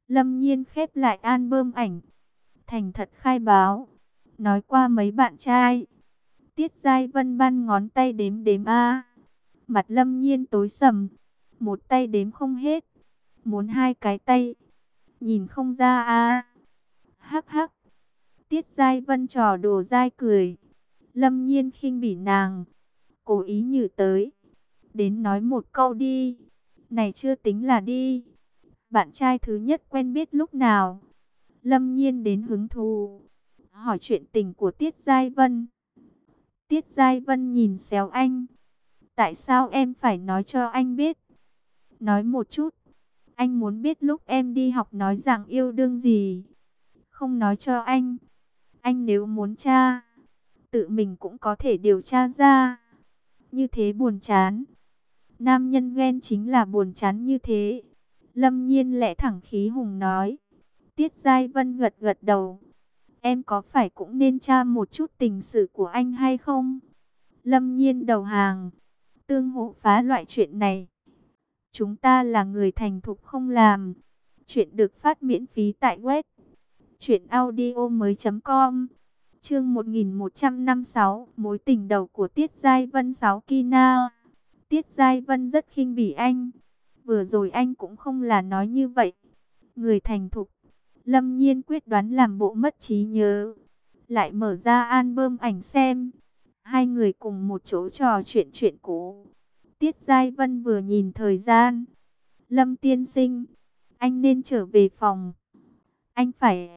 Lâm Nhiên khép lại album ảnh, thành thật khai báo, nói qua mấy bạn trai. Tiết Giai Vân băn ngón tay đếm đếm a. Mặt Lâm Nhiên tối sầm, một tay đếm không hết, muốn hai cái tay, nhìn không ra a. Hắc hắc. Tiết Giai Vân trò đùa dai cười. Lâm Nhiên khinh bỉ nàng, cố ý nhử tới. Đến nói một câu đi. Này chưa tính là đi. Bạn trai thứ nhất quen biết lúc nào? Lâm Nhiên đến hứng thú, hỏi chuyện tình của Tiết Giai Vân. Tiết Giai Vân nhìn xéo anh. Tại sao em phải nói cho anh biết? Nói một chút. Anh muốn biết lúc em đi học nói rằng yêu đương gì. Không nói cho anh. Anh nếu muốn tra, tự mình cũng có thể điều tra ra. Như thế buồn chán. Nam nhân ghen chính là buồn chán như thế. Lâm Nhiên lẽ thẳng khí hùng nói. Tiết Giai Vân gật gật đầu. Em có phải cũng nên tra một chút tình sự của anh hay không? Lâm Nhiên đầu hàng. Tương hộ phá loại chuyện này. Chúng ta là người thành thục không làm. Chuyện được phát miễn phí tại web truyệnaudiomoi.com. Chương 1156, mối tình đầu của Tiết Giai Vân 6 Kina. Tiết Giai Vân rất khinh bỉ anh. Vừa rồi anh cũng không là nói như vậy. Người thành thục. Lâm Nhiên quyết đoán làm bộ mất trí nhớ. Lại mở ra album ảnh xem. Hai người cùng một chỗ trò chuyện cũ. Tiết Giai Vân vừa nhìn thời gian. Lâm tiên sinh, anh nên trở về phòng. Anh phải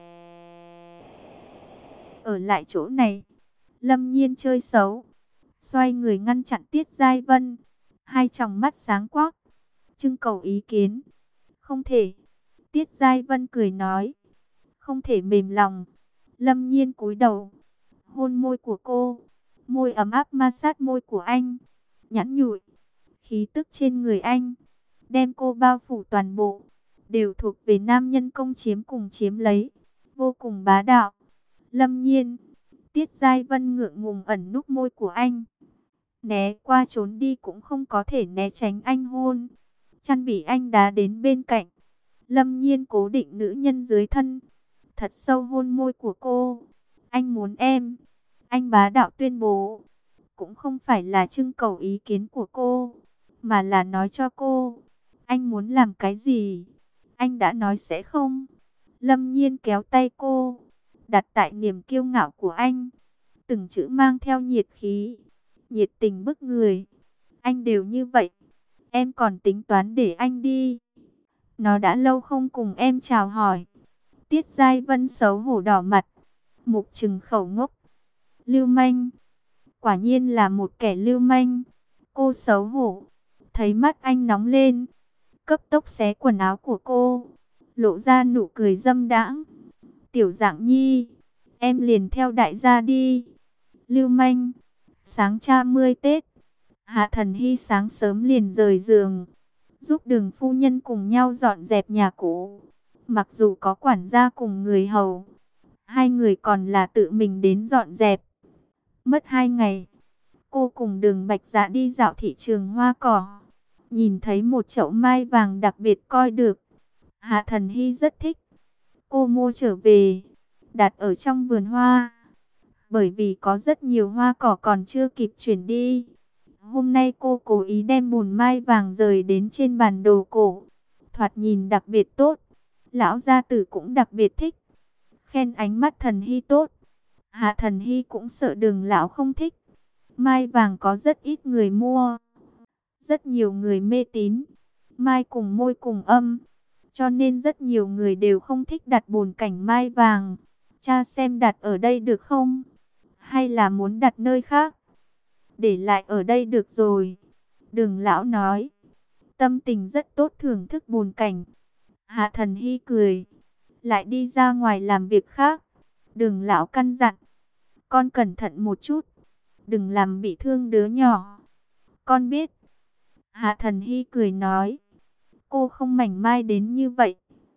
ở lại chỗ này. Lâm Nhiên chơi xấu, xoay người ngăn chặn Tiết Giai Vân. Hai tròng mắt sáng quắc, trưng cầu ý kiến. Không thể. Tiết Giai Vân cười nói. Không thể mềm lòng. Lâm Nhiên cúi đầu, hôn môi của cô. Môi ấm áp ma sát môi của anh. Nhẵn nhụi, khí tức trên người anh, đem cô bao phủ toàn bộ. Đều thuộc về nam nhân công chiếm cùng chiếm lấy. Vô cùng bá đạo. Lâm Nhiên. Tiết Giai Vân ngượng ngùng ẩn núp môi của anh. Né qua trốn đi cũng không có thể né tránh anh hôn. Chăn bị anh đá đến bên cạnh. Lâm Nhiên cố định nữ nhân dưới thân. Thật sâu hôn môi của cô. Anh muốn em. Anh bá đạo tuyên bố. Cũng không phải là trưng cầu ý kiến của cô, mà là nói cho cô. Anh muốn làm cái gì? Anh đã nói sẽ không. Lâm Nhiên kéo tay cô, đặt tại niềm kiêu ngạo của anh. Từng chữ mang theo nhiệt khí, nhiệt tình bức người. Anh đều như vậy, em còn tính toán để anh đi. Nó đã lâu không cùng em chào hỏi. Tiết Giai Vân xấu hổ đỏ mặt, mục trừng khẩu ngốc. Lưu manh, quả nhiên là một kẻ lưu manh. Cô xấu hổ, thấy mắt anh nóng lên, cấp tốc xé quần áo của cô, lộ ra nụ cười dâm đãng. Tiểu Dạng Nhi, em liền theo đại gia đi. Lưu manh. Sáng 30 Tết, Hạ Thần Hy sáng sớm liền rời giường, giúp Đường phu nhân cùng nhau dọn dẹp nhà cũ. Mặc dù có quản gia cùng người hầu, hai người còn là tự mình đến dọn dẹp. Mất 2 ngày, cô cùng Đường Bạch Dạ đi dạo thị trường hoa cỏ. Nhìn thấy một chậu mai vàng đặc biệt coi được. Hạ Thần Hy rất thích. Cô mua trở về, đặt ở trong vườn hoa. Bởi vì có rất nhiều hoa cỏ còn chưa kịp chuyển đi. Hôm nay cô cố ý đem bùn mai vàng rời đến trên bàn đồ cổ. Thoạt nhìn đặc biệt tốt. Lão gia tử cũng đặc biệt thích. Khen ánh mắt Thần Hy tốt. Hạ Thần Hy cũng sợ Đường lão không thích. Mai vàng có rất ít người mua. Rất nhiều người mê tín. Mai cùng môi cùng âm. Cho nên rất nhiều người đều không thích đặt bồn cảnh mai vàng. Cha xem đặt ở đây được không? Hay là muốn đặt nơi khác? Để lại ở đây được rồi. Đường lão nói. Tâm tình rất tốt thưởng thức bồn cảnh. Hạ Thần Hy cười. Lại đi ra ngoài làm việc khác. Đường lão căn dặn. Con cẩn thận một chút. Đừng làm bị thương đứa nhỏ. Con biết. Hạ Thần Hy cười nói. Cô không mảnh mai đến như vậy.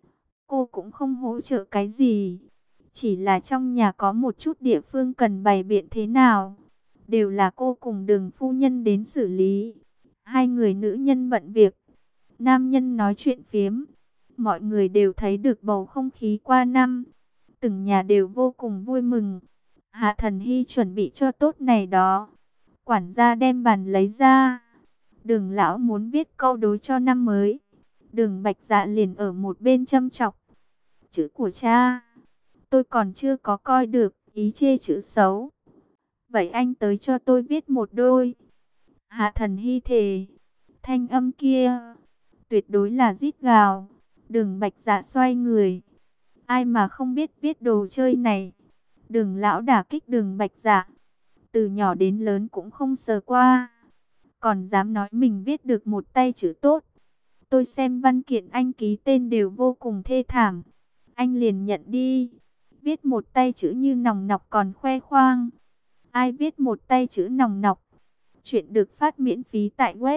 Cô cũng không hỗ trợ cái gì. Chỉ là trong nhà có một chút địa phương cần bày biện thế nào. Đều là cô cùng Đường phu nhân đến xử lý. Hai người nữ nhân bận việc. Nam nhân nói chuyện phiếm. Mọi người đều thấy được bầu không khí qua năm. Từng nhà đều vô cùng vui mừng. Hạ Thần Hy chuẩn bị cho tốt này đó. Quản gia đem bàn lấy ra. Đường lão muốn viết câu đối cho năm mới. Đường Bạch Dạ liền ở một bên châm chọc. Chữ của cha, tôi còn chưa có coi được, ý chê chữ xấu. Vậy anh tới cho tôi viết một đôi. Hạ Thần Hy thề. Thanh âm kia tuyệt đối là rít gào. Đường Bạch Dạ xoay người. Ai mà không biết viết đồ chơi này. Đường lão đả kích Đường Bạch Dạ. Từ nhỏ đến lớn cũng không sờ qua. Còn dám nói mình viết được một tay chữ tốt. Tôi xem văn kiện anh ký tên đều vô cùng thê thảm. Anh liền nhận đi. Viết một tay chữ như nòng nọc còn khoe khoang. Ai viết một tay chữ nòng nọc. Chuyện được phát miễn phí tại web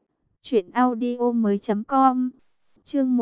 truyệnaudiomoi.com. Chương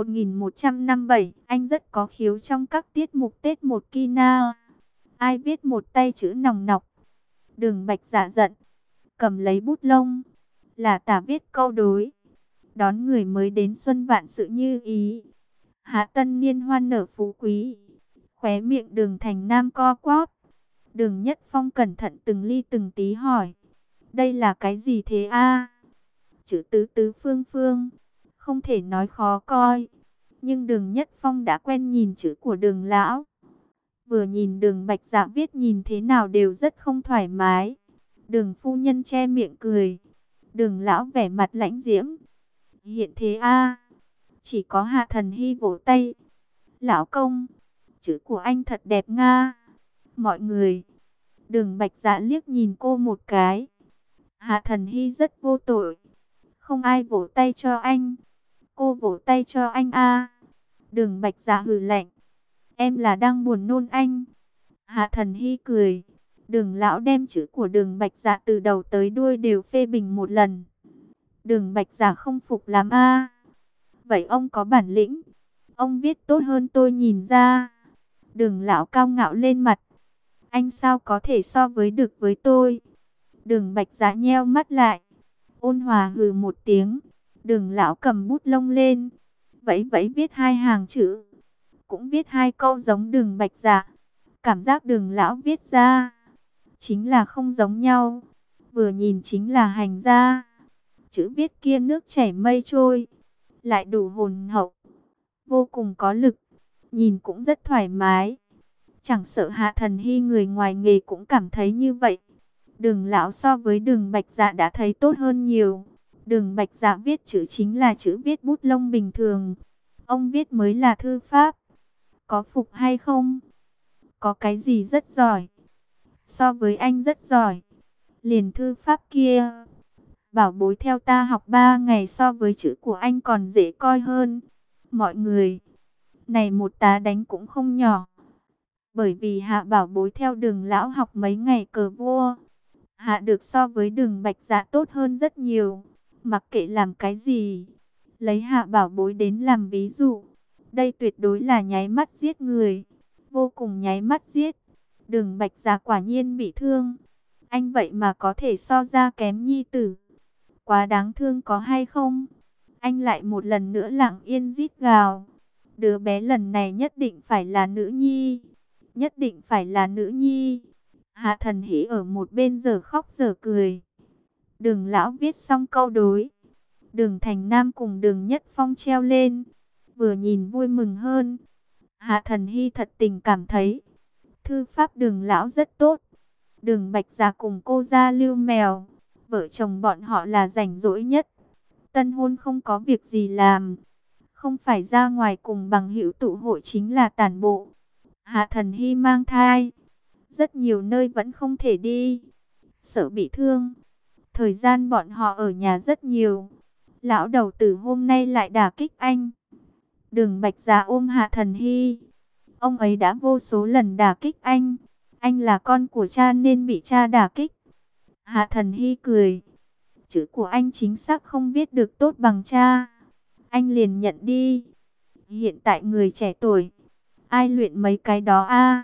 1157, anh rất có khiếu trong các tiết mục Tết một Kina. Ai viết một tay chữ nòng nọc. Đường Bạch Dạ giận, cầm lấy bút lông, là tả viết câu đối. Đón người mới đến xuân vạn sự như ý. Hạ tân niên hoan nở phú quý. Khóe miệng Đường Thành Nam co quắp. Đường Nhất Phong cẩn thận từng ly từng tí hỏi. Đây là cái gì thế a? Chữ tứ tứ phương phương. Không thể nói khó coi. Nhưng Đường Nhất Phong đã quen nhìn chữ của Đường lão. Vừa nhìn Đường Bạch Dạ viết nhìn thế nào đều rất không thoải mái. Đường phu nhân che miệng cười. Đường lão vẻ mặt lãnh diễm. Hiện thế a. Chỉ có Hạ Thần Hy vỗ tay. Lão công, chữ của anh thật đẹp nga. Mọi người. Đường Bạch Dạ liếc nhìn cô một cái. Hạ Thần Hy rất vô tội. Không ai vỗ tay cho anh. Cô vỗ tay cho anh a. Đường Bạch Dạ hừ lạnh. Em là đang buồn nôn anh. Hạ Thần Hy cười. Đường lão đem chữ của Đường Bạch Dạ từ đầu tới đuôi đều phê bình một lần. Đường Bạch Dạ không phục lắm a. Vậy ông có bản lĩnh. Ông viết tốt hơn tôi nhìn ra. Đường lão cao ngạo lên mặt. Anh sao có thể so với được với tôi. Đường Bạch Dạ nheo mắt lại. Ôn hòa hừ một tiếng. Đường lão cầm bút lông lên. Vẫy vẫy viết hai hàng chữ. Cũng viết hai câu giống Đường Bạch Dạ. Cảm giác Đường lão viết ra chính là không giống nhau. Vừa nhìn chính là hành ra. Chữ viết kia nước chảy mây trôi. Lại đủ hồn hậu. Vô cùng có lực. Nhìn cũng rất thoải mái. Chẳng sợ Hạ Thần Hy người ngoài nghề cũng cảm thấy như vậy. Đường lão so với Đường Bạch Dạ đã thấy tốt hơn nhiều. Đường Bạch Dạ viết chữ chính là chữ viết bút lông bình thường. Ông viết mới là thư pháp. Có phục hay không? Có cái gì rất giỏi? So với anh rất giỏi. Liền thư pháp kia. Bảo bối theo ta học 3 ngày so với chữ của anh còn dễ coi hơn. Mọi người. Này một tá đánh cũng không nhỏ. Bởi vì Hạ bảo bối theo Đường lão học mấy ngày cờ vua. Hạ được so với Đường Bạch Dạ tốt hơn rất nhiều. Mặc kệ làm cái gì. Lấy Hạ bảo bối đến làm ví dụ. Đây tuyệt đối là nháy mắt giết người. Vô cùng nháy mắt giết. Đường Bạch Dạ quả nhiên bị thương. Anh vậy mà có thể so ra kém nhi tử. Quá đáng thương có hay không? Anh lại một lần nữa lặng yên rít gào. Đứa bé lần này nhất định phải là nữ nhi. Nhất định phải là nữ nhi. Hạ Thần Hỷ ở một bên giờ khóc giờ cười. Đường lão viết xong câu đối. Đường Thành Nam cùng Đường Nhất Phong treo lên. Vừa nhìn vui mừng hơn. Hạ Thần Hy thật tình cảm thấy thư pháp Đường lão rất tốt. Đường Bạch Dạ cùng cô Gia Lưu Mèo. Vợ chồng bọn họ là rảnh rỗi nhất. Tân hôn không có việc gì làm. Không phải ra ngoài cùng bằng hữu tụ hội chính là tản bộ. Hạ Thần Hy mang thai. Rất nhiều nơi vẫn không thể đi. Sợ bị thương. Thời gian bọn họ ở nhà rất nhiều. Lão đầu tử hôm nay lại đả kích anh. Đường Bạch Dạ ôm Hạ Thần Hy. Ông ấy đã vô số lần đả kích anh. Anh là con của cha nên bị cha đả kích. Hạ Thần Hy cười. Chữ của anh chính xác không viết được tốt bằng cha. Anh liền nhận đi. Hiện tại người trẻ tuổi. Ai luyện mấy cái đó a?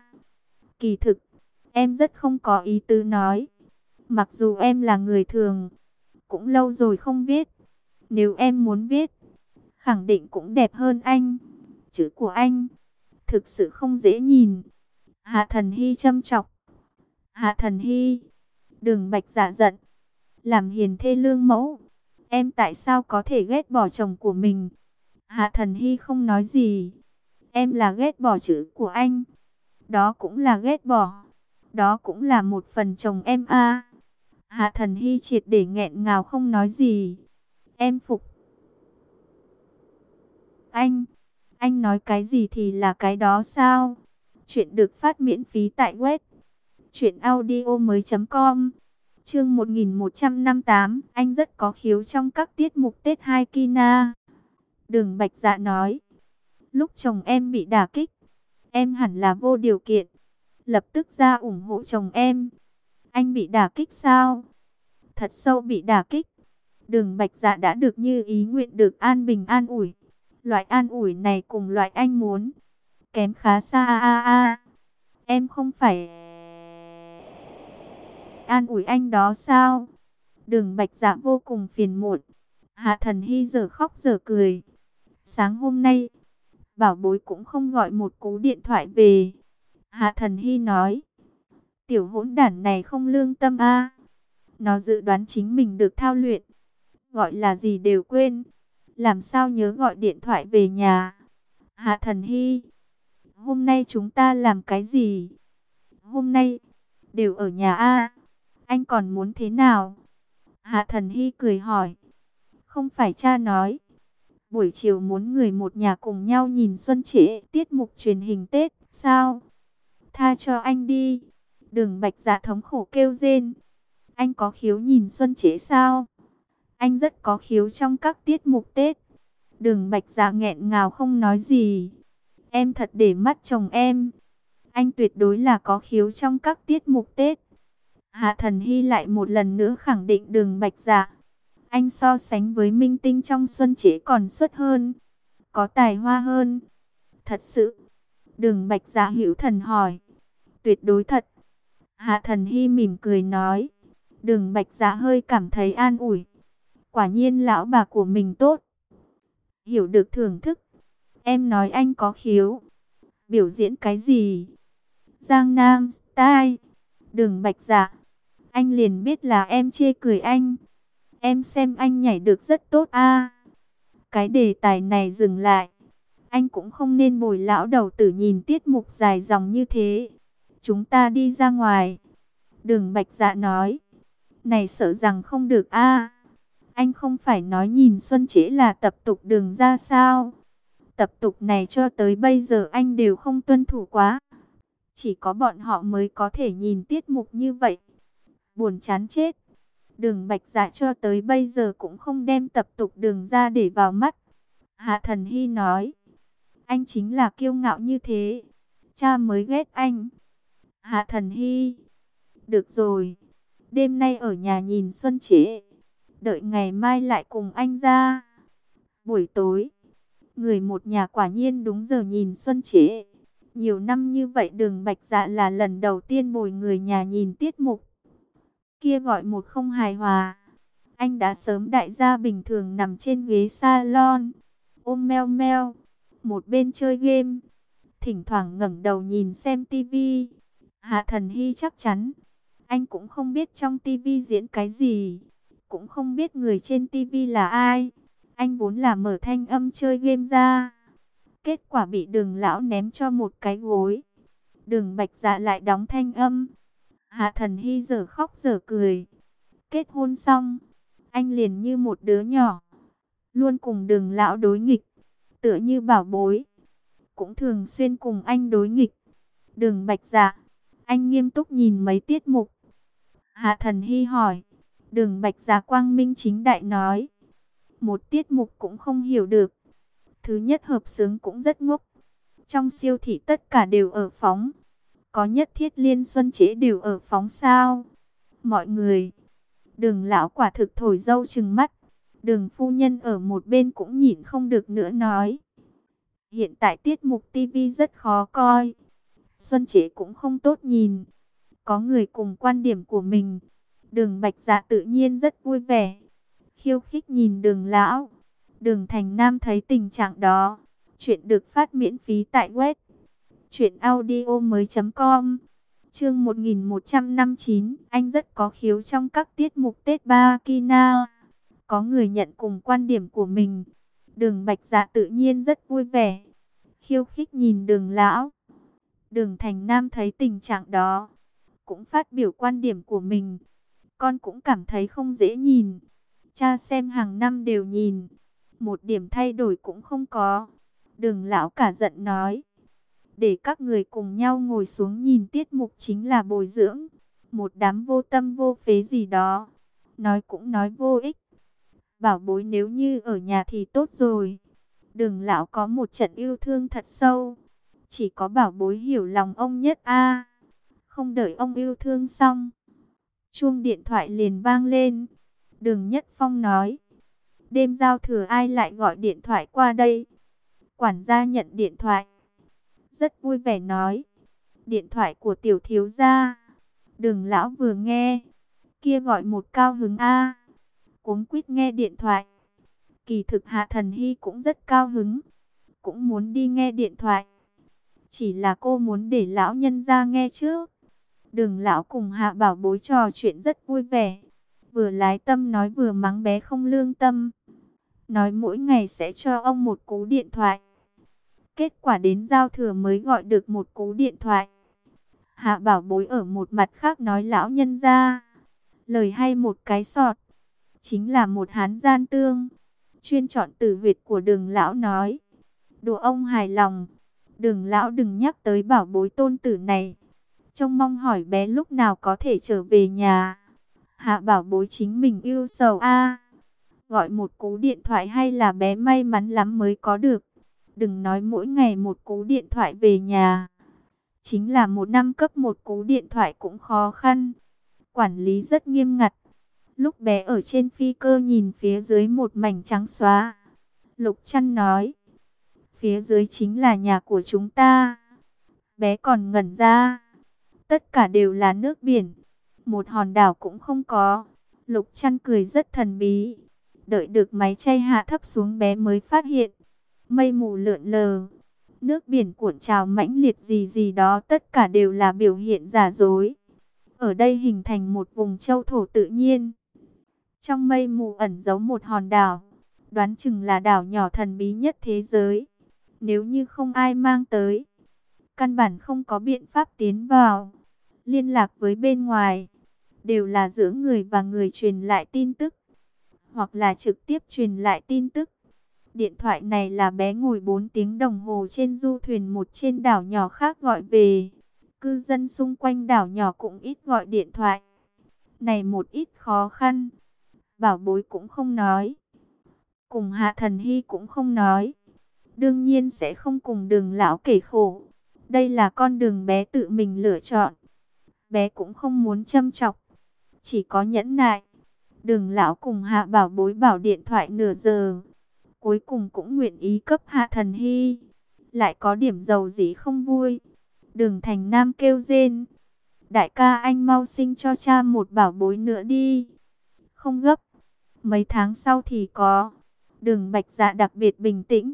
Kỳ thực, em rất không có ý tứ nói. Mặc dù em là người thường. Cũng lâu rồi không viết. Nếu em muốn viết, khẳng định cũng đẹp hơn anh. Chữ của anh thực sự không dễ nhìn. Hạ Thần Hy châm chọc. Hạ Thần Hy, Đường Bạch Dạ giận. Làm hiền thê lương mẫu, em tại sao có thể ghét bỏ chồng của mình? Hạ Thần Hy không nói gì. Em là ghét bỏ chữ của anh. Đó cũng là ghét bỏ. Đó cũng là một phần chồng em a. Hạ Thần Hy triệt để nghẹn ngào không nói gì. Em phục anh nói cái gì thì là cái đó sao? Chuyện được phát miễn phí tại web truyệnaudiomoi.com. Chương 1158, anh rất có khiếu trong các tiết mục Tết Hai Kina. Đường Bạch Dạ nói, lúc chồng em bị đả kích, em hẳn là vô điều kiện lập tức ra ủng hộ chồng em. Anh bị đả kích sao? Thật sâu bị đả kích. Đường Bạch Dạ đã được như ý nguyện, được an bình an ủi. Loại an ủi này cùng loại anh muốn kém khá xa. Em không phải an ủi anh đó sao? Đường Bạch Dạ vô cùng phiền muộn. Hạ Thần Hy giờ khóc giờ cười. Sáng hôm nay, bảo bối cũng không gọi một cú điện thoại về. Hạ Thần Hy nói, tiểu hỗn đản này không lương tâm a. Nó dự đoán chính mình được thao luyện, gọi là gì đều quên, làm sao nhớ gọi điện thoại về nhà. Hạ Thần Hy, hôm nay chúng ta làm cái gì? Hôm nay đều ở nhà a. Anh còn muốn thế nào? Hạ Thần Hy cười hỏi. Không phải cha nói buổi chiều muốn người một nhà cùng nhau nhìn xuân trễ tiết mục truyền hình Tết sao? Tha cho anh đi. Đường Bạch Dạ thống khổ kêu rên. Anh có khiếu nhìn xuân trễ sao? Anh rất có khiếu trong các tiết mục Tết. Đường Bạch Dạ nghẹn ngào không nói gì. Em thật để mắt chồng em. Anh tuyệt đối là có khiếu trong các tiết mục Tết. Hạ Thần Hy lại một lần nữa khẳng định Đường Bạch Dạ. Anh so sánh với minh tinh trong xuân trễ còn xuất hơn, có tài hoa hơn. Thật sự? Đường Bạch Dạ hữu thần hỏi. Tuyệt đối thật. Hạ Thần Hy mỉm cười nói. Đường Bạch Dạ hơi cảm thấy an ủi. Quả nhiên lão bà của mình tốt, hiểu được thưởng thức. Em nói anh có khiếu. Biểu diễn cái gì? Giang Nam Style. Đường Bạch Dạ, anh liền biết là em chê cười anh. Em xem anh nhảy được rất tốt a. Cái đề tài này dừng lại. Anh cũng không nên bồi lão đầu tử nhìn tiết mục dài dòng như thế. Chúng ta đi ra ngoài. Đường Bạch Dạ nói. Này sợ rằng không được a. Anh không phải nói nhìn xuân trễ là tập tục Đường ra sao? Tập tục này cho tới bây giờ anh đều không tuân thủ quá. Chỉ có bọn họ mới có thể nhìn tiết mục như vậy. Buồn chán chết. Đường Bạch Dạ cho tới bây giờ cũng không đem tập tục Đường ra để vào mắt. Hạ Thần Hy nói. Anh chính là kiêu ngạo như thế, cha mới ghét anh. Hạ Thần Hy. Được rồi, đêm nay ở nhà nhìn xuân trễ, đợi ngày mai lại cùng anh ra. Buổi tối, người một nhà quả nhiên đúng giờ nhìn xuân trễ. Nhiều năm như vậy Đường Bạch Dạ là lần đầu tiên bồi người nhà nhìn tiết mục. Kia gọi một không hài hòa. Anh đã sớm đại gia bình thường nằm trên ghế salon, ôm meo meo, một bên chơi game, thỉnh thoảng ngẩng đầu nhìn xem tivi. Hạ Thần Hy chắc chắn, anh cũng không biết trong tivi diễn cái gì, cũng không biết người trên tivi là ai. Anh vốn là mở thanh âm chơi game ra, kết quả bị Đường lão ném cho một cái gối. Đường Bạch Dạ lại đóng thanh âm. Hạ Thần Hy giờ khóc giờ cười. Kết hôn xong, anh liền như một đứa nhỏ, luôn cùng Đường lão đối nghịch, tựa như bảo bối, cũng thường xuyên cùng anh đối nghịch. Đường Bạch Dạ, anh nghiêm túc nhìn mấy tiết mục? Hạ Thần Hy hỏi. Đường Bạch Dạ quang minh chính đại nói. Một tiết mục cũng không hiểu được. Thứ nhất hợp xướng cũng rất ngốc. Trong siêu thị tất cả đều ở phóng. Có nhất thiết liên xuân trễ đều ở phóng sao? Mọi người. Đường lão quả thực thổi dâu trừng mắt. Đường phu nhân ở một bên cũng nhịn không được nữa nói. Hiện tại tiết mục TV rất khó coi. Xuân trễ cũng không tốt nhìn. Có người cùng quan điểm của mình. Đường Bạch Dạ tự nhiên rất vui vẻ, khiêu khích nhìn Đường lão. Đường Thành Nam thấy tình trạng đó, Chuyện được phát miễn phí tại web truyệnaudiomoi.com. Chương 1159, anh rất có khiếu trong các tiết mục Tết Ba Kina. Có người nhận cùng quan điểm của mình. Đường Bạch Dạ tự nhiên rất vui vẻ, khiêu khích nhìn Đường lão. Đường Thành Nam thấy tình trạng đó, cũng phát biểu quan điểm của mình. Con cũng cảm thấy không dễ nhìn. Cha xem hàng năm đều nhìn, một điểm thay đổi cũng không có. Đường lão cả giận nói, để các người cùng nhau ngồi xuống nhìn tiết mục chính là bồi dưỡng. Một đám vô tâm vô phế gì đó, nói cũng nói vô ích. Bảo bối nếu như ở nhà thì tốt rồi. Đường lão có một trận yêu thương thật sâu. Chỉ có bảo bối hiểu lòng ông nhất a. Không đợi ông yêu thương xong, chuông điện thoại liền vang lên. Đường Nhất Phong nói, đêm giao thừa ai lại gọi điện thoại qua đây? Quản gia nhận điện thoại, rất vui vẻ nói, điện thoại của tiểu thiếu gia. Đường lão vừa nghe, kia gọi một cao hứng a, cuống quýt nghe điện thoại. Kỳ thực Hạ Thần Hy cũng rất cao hứng, cũng muốn đi nghe điện thoại. Chỉ là cô muốn để lão nhân ra nghe trước. Đường lão cùng Hạ Bảo Bối trò chuyện rất vui vẻ, vừa lái tâm nói vừa mắng bé không lương tâm. Nói mỗi ngày sẽ cho ông một cú điện thoại. Kết quả đến giao thừa mới gọi được một cú điện thoại. Hạ Bảo Bối ở một mặt khác nói lão nhân ra, lời hay một cái sọt, chính là một hán gian tương. Chuyên chọn từ huyệt của Đường lão nói, đùa ông hài lòng. Đường lão đừng nhắc tới Bảo Bối tôn tử này, trông mong hỏi bé lúc nào có thể trở về nhà. Hạ Bảo Bối chính mình yêu sầu a, gọi một cú điện thoại hay là bé may mắn lắm mới có được. Đừng nói mỗi ngày một cú điện thoại về nhà, chính là một năm cấp một cú điện thoại cũng khó khăn. Quản lý rất nghiêm ngặt. Lúc bé ở trên phi cơ nhìn phía dưới một mảnh trắng xóa, Lục Trăn nói, phía dưới chính là nhà của chúng ta. Bé còn ngẩn ra, tất cả đều là nước biển, một hòn đảo cũng không có. Lục Trăn cười rất thần bí. Đợi được máy chay hạ thấp xuống bé mới phát hiện, mây mù lượn lờ, nước biển cuộn trào mãnh liệt gì gì đó tất cả đều là biểu hiện giả dối. Ở đây hình thành một vùng châu thổ tự nhiên. Trong mây mù ẩn giấu một hòn đảo, đoán chừng là đảo nhỏ thần bí nhất thế giới. Nếu như không ai mang tới, căn bản không có biện pháp tiến vào, liên lạc với bên ngoài. Đều là giữa người và người truyền lại tin tức, hoặc là trực tiếp truyền lại tin tức. Điện thoại này là bé ngồi 4 tiếng đồng hồ trên du thuyền một trên đảo nhỏ khác gọi về. Cư dân xung quanh đảo nhỏ cũng ít gọi điện thoại. Này một ít khó khăn, Bảo Bối cũng không nói, cùng Hạ Thần Hy cũng không nói. Đương nhiên sẽ không cùng Đường lão kể khổ. Đây là con đường bé tự mình lựa chọn. Bé cũng không muốn châm chọc, chỉ có nhẫn nại. Đường lão cùng Hạ Bảo Bối bảo điện thoại nửa giờ, cuối cùng cũng nguyện ý cấp Hạ Thần Hy. Lại có điểm dầu dĩ không vui. Đường Thành Nam kêu rên, đại ca anh mau sinh cho cha một Bảo Bối nữa đi. Không gấp, mấy tháng sau thì có. Đường Bạch Dạ đặc biệt bình tĩnh,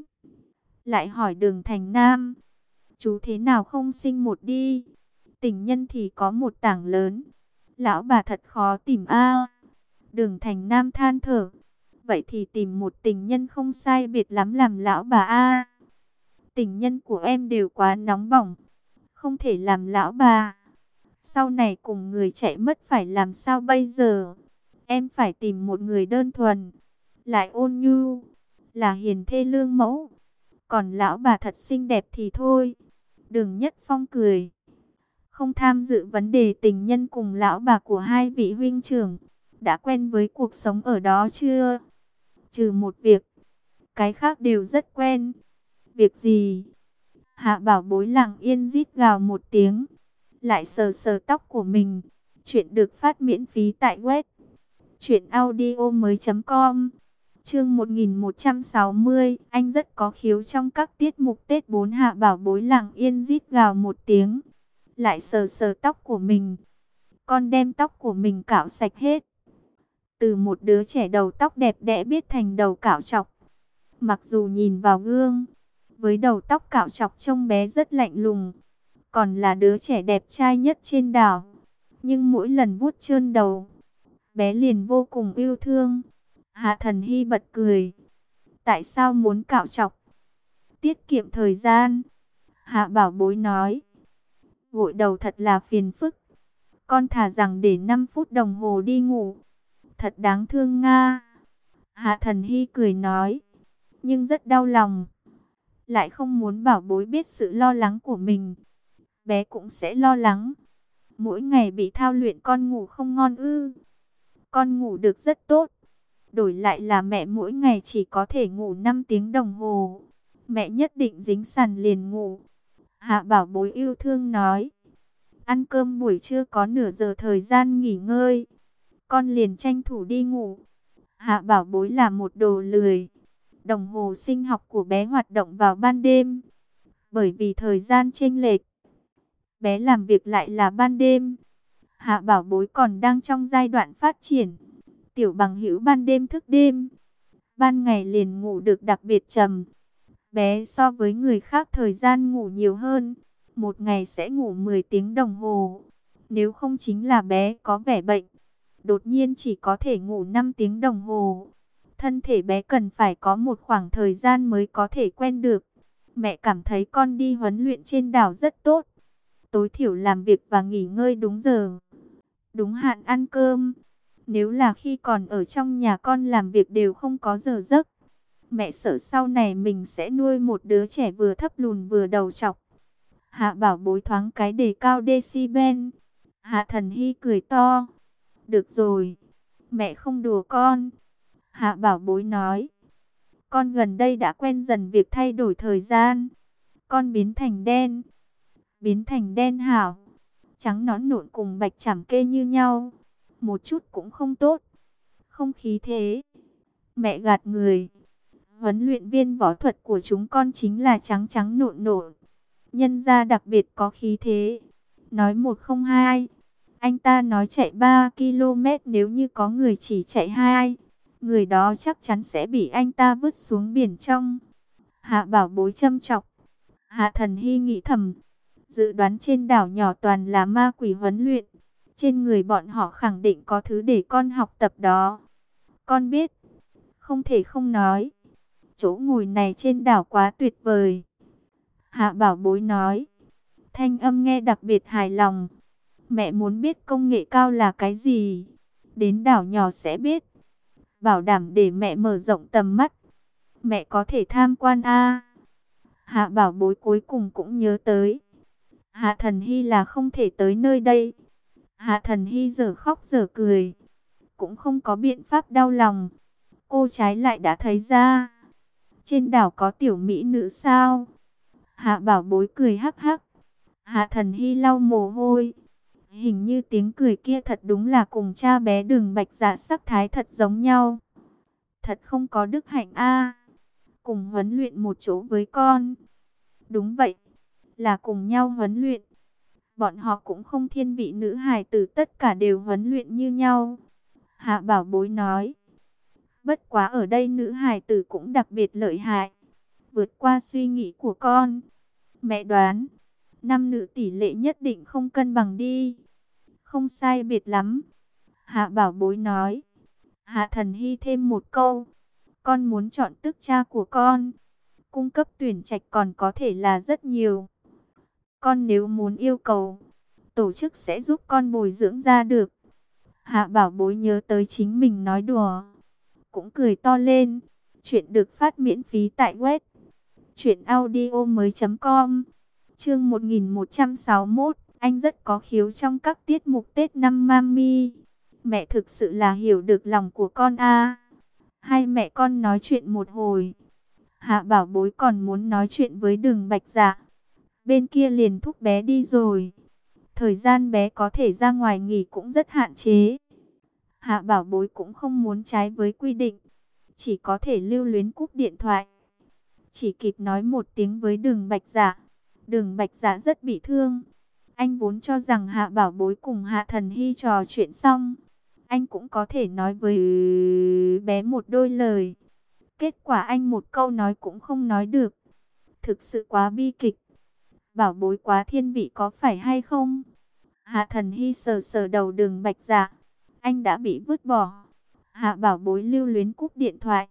lại hỏi Đường Thành Nam, chú thế nào không sinh một đi? Tình nhân thì có một tảng lớn, lão bà thật khó tìm a. Đường Thành Nam than thở, vậy thì tìm một tình nhân không sai biệt lắm làm lão bà a. Tình nhân của em đều quá nóng bỏng, không thể làm lão bà. Sau này cùng người chạy mất phải làm sao bây giờ? Em phải tìm một người đơn thuần, lại ôn nhu, là hiền thê lương mẫu. Còn lão bà thật xinh đẹp thì thôi. Đường Nhất Phong cười, không tham dự vấn đề tình nhân cùng lão bà của hai vị huynh trưởng. Đã quen với cuộc sống ở đó chưa? Trừ một việc, cái khác đều rất quen. Việc gì? Hạ Bảo Bối lặng yên rít gào một tiếng, lại sờ sờ tóc của mình. Chuyện được phát miễn phí tại web truyệnaudiomoi.com. Chương 1160, anh rất có khiếu trong các tiết mục Tết 4. Hạ Bảo Bối lặng yên rít gào một tiếng, lại sờ sờ tóc của mình. Con đem tóc của mình cạo sạch hết, từ một đứa trẻ đầu tóc đẹp đẽ biết thành đầu cạo trọc. Mặc dù nhìn vào gương, với đầu tóc cạo trọc trông bé rất lạnh lùng, còn là đứa trẻ đẹp trai nhất trên đảo. Nhưng mỗi lần vuốt trơn đầu, bé liền vô cùng yêu thương. Hạ Thần Hy bật cười. Tại sao muốn cạo trọc? Tiết kiệm thời gian. Hạ Bảo Bối nói. Gội đầu thật là phiền phức. Con thà rằng để 5 phút đồng hồ đi ngủ. Thật đáng thương nga. Hạ Thần Hy cười nói. Nhưng rất đau lòng. Lại không muốn Bảo Bối biết sự lo lắng của mình. Bé cũng sẽ lo lắng. Mỗi ngày bị thao luyện con ngủ không ngon ư? Con ngủ được rất tốt. Đổi lại là mẹ mỗi ngày chỉ có thể ngủ 5 tiếng đồng hồ. Mẹ nhất định dính sàn liền ngủ. Hạ Bảo Bối yêu thương nói. Ăn cơm buổi trưa có nửa giờ thời gian nghỉ ngơi. Con liền tranh thủ đi ngủ. Hạ Bảo Bối là một đồ lười. Đồng hồ sinh học của bé hoạt động vào ban đêm. Bởi vì thời gian chênh lệch, bé làm việc lại là ban đêm. Hạ Bảo Bối còn đang trong giai đoạn phát triển. Tiểu bằng hữu ban đêm thức đêm, ban ngày liền ngủ được đặc biệt trầm. Bé so với người khác thời gian ngủ nhiều hơn. Một ngày sẽ ngủ 10 tiếng đồng hồ. Nếu không chính là bé có vẻ bệnh, đột nhiên chỉ có thể ngủ 5 tiếng đồng hồ. Thân thể bé cần phải có một khoảng thời gian mới có thể quen được. Mẹ cảm thấy con đi huấn luyện trên đảo rất tốt. Tối thiểu làm việc và nghỉ ngơi đúng giờ, đúng hạn ăn cơm. Nếu là khi còn ở trong nhà con làm việc đều không có giờ giấc. Mẹ sợ sau này mình sẽ nuôi một đứa trẻ vừa thấp lùn vừa đầu trọc. Hạ Bảo Bối thoáng cái đề cao decibel. Hạ Thần Hy cười to. Được rồi, mẹ không đùa con. Hạ Bảo Bối nói. Con gần đây đã quen dần việc thay đổi thời gian. Con biến thành đen. Biến thành đen hảo. Trắng nõn nộn cùng bạch chảm kê như nhau. Một chút cũng không tốt. Không khí thế. Mẹ gạt người. Huấn luyện viên võ thuật của chúng con chính là trắng trắng nộn nộn. Nhân gia đặc biệt có khí thế. Nói 102. Anh ta nói chạy 3 km, nếu như có người chỉ chạy 2, người đó chắc chắn sẽ bị anh ta vứt xuống biển trong. Hạ Bảo Bối châm chọc. Hạ Thần Hy nghĩ thầm. Dự đoán trên đảo nhỏ toàn là ma quỷ huấn luyện. Trên người bọn họ khẳng định có thứ để con học tập đó. Con biết. Không thể không nói. Chỗ ngồi này trên đảo quá tuyệt vời. Hạ Bảo Bối nói. Thanh âm nghe đặc biệt hài lòng. Mẹ muốn biết công nghệ cao là cái gì? Đến đảo nhỏ sẽ biết. Bảo đảm để mẹ mở rộng tầm mắt. Mẹ có thể tham quan a. Hạ Bảo Bối cuối cùng cũng nhớ tới. Hạ Thần Hy là không thể tới nơi đây. Hạ Thần Hy giờ khóc giờ cười. Cũng không có biện pháp đau lòng. Cô trái lại đã thấy ra. Trên đảo có tiểu mỹ nữ sao? Hạ Bảo Bối cười hắc hắc. Hạ Thần Hy lau mồ hôi. Hình như tiếng cười kia thật đúng là cùng cha bé Đường Bạch Dạ sắc thái thật giống nhau. Thật không có đức hạnh a. Cùng huấn luyện một chỗ với con. Đúng vậy, là cùng nhau huấn luyện. Bọn họ cũng không thiên vị nữ hài tử, tất cả đều huấn luyện như nhau. Hạ Bảo Bối nói. Bất quá ở đây nữ hài tử cũng đặc biệt lợi hại. Vượt qua suy nghĩ của con. Mẹ đoán, nam nữ tỷ lệ nhất định không cân bằng đi. Không sai biệt lắm. Hạ Bảo Bối nói. Hạ Thần Hy thêm một câu. Con muốn chọn tức cha của con. Cung cấp tuyển trạch còn có thể là rất nhiều. Con nếu muốn yêu cầu, tổ chức sẽ giúp con bồi dưỡng ra được. Hạ Bảo Bối nhớ tới chính mình nói đùa. Cũng cười to lên. Chuyện được phát miễn phí tại web truyệnaudiomoi.com. Chương 1161. Anh rất có khiếu trong các tiết mục Tết năm Mami. Mẹ thực sự là hiểu được lòng của con a. Hai mẹ con nói chuyện một hồi. Hạ Bảo Bối còn muốn nói chuyện với Đường Bạch Dạ. Bên kia liền thúc bé đi rồi. Thời gian bé có thể ra ngoài nghỉ cũng rất hạn chế. Hạ Bảo Bối cũng không muốn trái với quy định. Chỉ có thể lưu luyến cúp điện thoại. Chỉ kịp nói một tiếng với Đường Bạch Dạ. Đường Bạch Dạ rất bị thương. Anh vốn cho rằng Hạ Bảo Bối cùng Hạ Thần Hy trò chuyện xong, anh cũng có thể nói với bé một đôi lời. Kết quả anh một câu nói cũng không nói được. Thực sự quá bi kịch. Bảo bối quá thiên vị có phải hay không? Hạ Thần Hy sờ sờ đầu Đường Bạch Dạ. Anh đã bị vứt bỏ. Hạ Bảo Bối lưu luyến cúp điện thoại.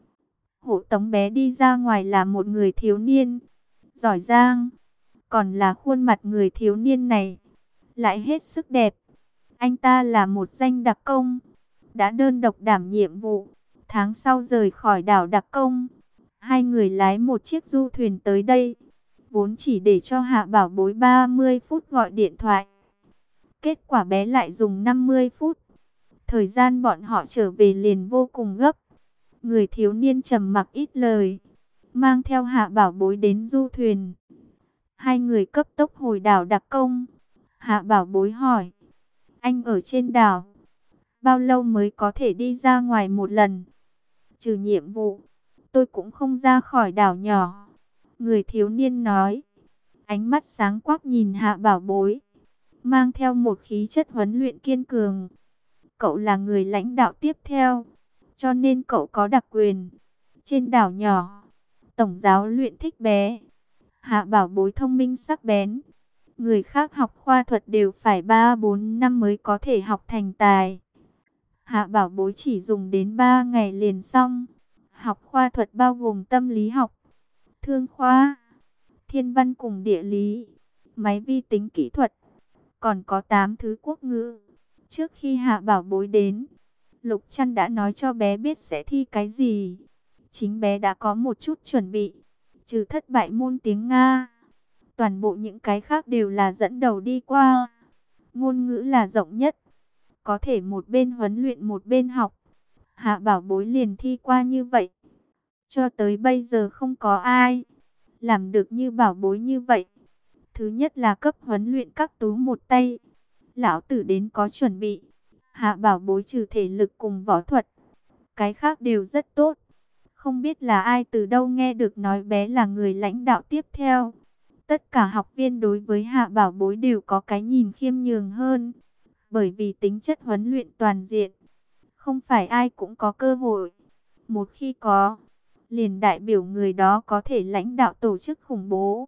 Hộ tống bé đi ra ngoài là một người thiếu niên giỏi giang. Còn là khuôn mặt người thiếu niên này lại hết sức đẹp. Anh ta là một danh đặc công, đã đơn độc đảm nhiệm vụ. Tháng sau rời khỏi đảo đặc công. Hai người lái một chiếc du thuyền tới đây, vốn chỉ để cho Hạ Bảo Bối 30 phút gọi điện thoại. Kết quả bé lại dùng 50 phút. Thời gian bọn họ trở về liền vô cùng gấp. Người thiếu niên trầm mặc ít lời, mang theo Hạ Bảo Bối đến du thuyền. Hai người cấp tốc hồi đảo đặc công. Hạ Bảo Bối hỏi, anh ở trên đảo bao lâu mới có thể đi ra ngoài một lần? Trừ nhiệm vụ, tôi cũng không ra khỏi đảo nhỏ. Người thiếu niên nói, ánh mắt sáng quắc nhìn Hạ Bảo Bối, mang theo một khí chất huấn luyện kiên cường. Cậu là người lãnh đạo tiếp theo, cho nên cậu có đặc quyền. Trên đảo nhỏ, tổng giáo luyện thích bé. Hạ Bảo Bối thông minh sắc bén. Người khác học khoa thuật đều phải 3-4 năm mới có thể học thành tài. Hạ Bảo Bối chỉ dùng đến 3 ngày liền xong. Học khoa thuật bao gồm tâm lý học, thương khoa, thiên văn cùng địa lý, máy vi tính kỹ thuật, còn có 8 thứ quốc ngữ. Trước khi Hạ Bảo Bối đến, Lục Trăn đã nói cho bé biết sẽ thi cái gì. Chính bé đã có một chút chuẩn bị, trừ thất bại môn tiếng Nga. Toàn bộ những cái khác đều là dẫn đầu đi qua. Ngôn ngữ là rộng nhất, có thể một bên huấn luyện một bên học. Hạ Bảo Bối liền thi qua như vậy. Cho tới bây giờ không có ai làm được như Bảo Bối như vậy. Thứ nhất là cấp huấn luyện các tú một tay. Lão tử đến có chuẩn bị. Hạ Bảo Bối trừ thể lực cùng võ thuật, cái khác đều rất tốt. Không biết là ai từ đâu nghe được nói bé là người lãnh đạo tiếp theo. Tất cả học viên đối với Hạ Bảo Bối đều có cái nhìn khiêm nhường hơn. Bởi vì tính chất huấn luyện toàn diện, không phải ai cũng có cơ hội. Một khi có, liền đại biểu người đó có thể lãnh đạo tổ chức khủng bố.